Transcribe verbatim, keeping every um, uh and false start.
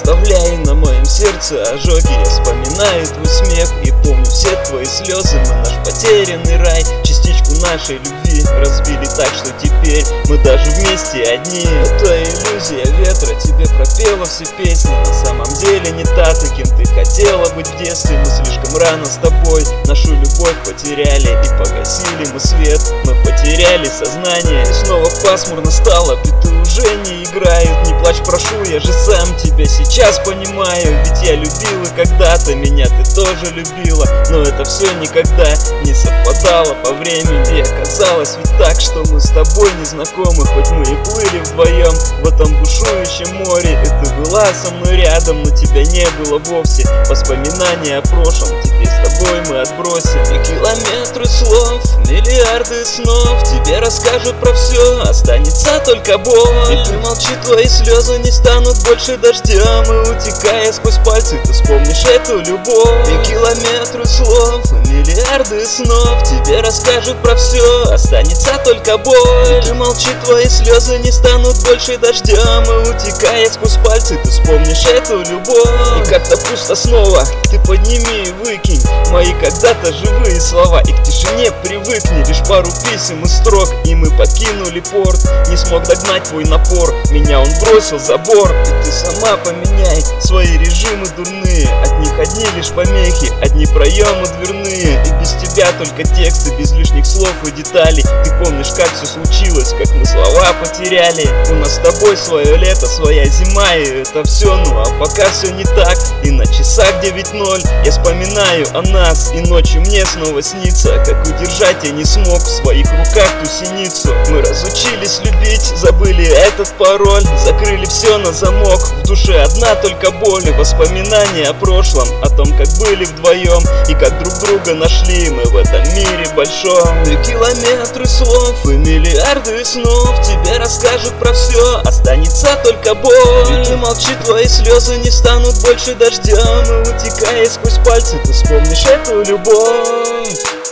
оставляя на моем сердце ожоги. Я вспоминаю твой смех и помню все твои слезы. Мы наш потерянный рай, частичку нашей любви разбили так, что теперь мы даже вместе одни. Это иллюзия ветра тебе пропела все песни. На самом деле не та, таким ты хотела быть в детстве. Мы слишком рано с тобой нашу любовь потеряли, и погасили мы свет, мы потеряли сознание. И снова пасмурно стало, биты уже не играют. Не плачь, прошу, я же сам тебя сейчас понимаю. Ведь я любила когда-то, меня ты тоже любила, но это все никогда не совпадало по времени. И оказалось ведь так, что мы с тобой не знакомы, хоть мы и плыли вдвоем в этом бушующем море. И ты была со мной рядом, но тебя не было вовсе. Воспоминания о прошлом теперь с тобой мы отбросим. И километры слов, миллиарды снов тебе расскажут про все, останется только боль. И ты молчи, твои слезы не станут больше дождем, и утекая сквозь пальцы ты вспомнишь эту любовь. И километры слов, миллиарды снов тебе расскажут про все, останется только боль. И ты молчи, твои слезы не станут больше дождем, и утекая сквозь пальцы ты вспомнишь эту любовь. И как-то пусто снова, ты подними и выкинь мои когда-то живые слова, и к тишине привыкни. Лишь пару писем и строк, и мы покинули порт. Не смог догнать твой напор, меня он бросил за борт. И ты сама поменяй свои режимы дурные, от них одни лишь помехи, одни проемы дверные. И без тебя только тексты, без лишних слов и деталей. Ты помнишь, как все случилось, как мы слова потеряли. У нас с тобой свое лето, своя зима, и это все, ну а пока все не так. И на часах девять ноль я вспоминаю о нас, и ночью мне снова снится, как удержать я не смог в своих руках ту синицу. Мы разучились любить, забыли этот пароль, закрыли все на замок, в душе одна только боль. И воспоминания о прошлом, о том, как были вдвоем и как друг друга нашли мы в этом мире большом. И километры слов, и миллиарды снов тебе расскажут про все, останется только боль. И ты молчи, твои слезы не станут больше дождем, и утекая сквозь пальцы ты вспомнишь эту любовь.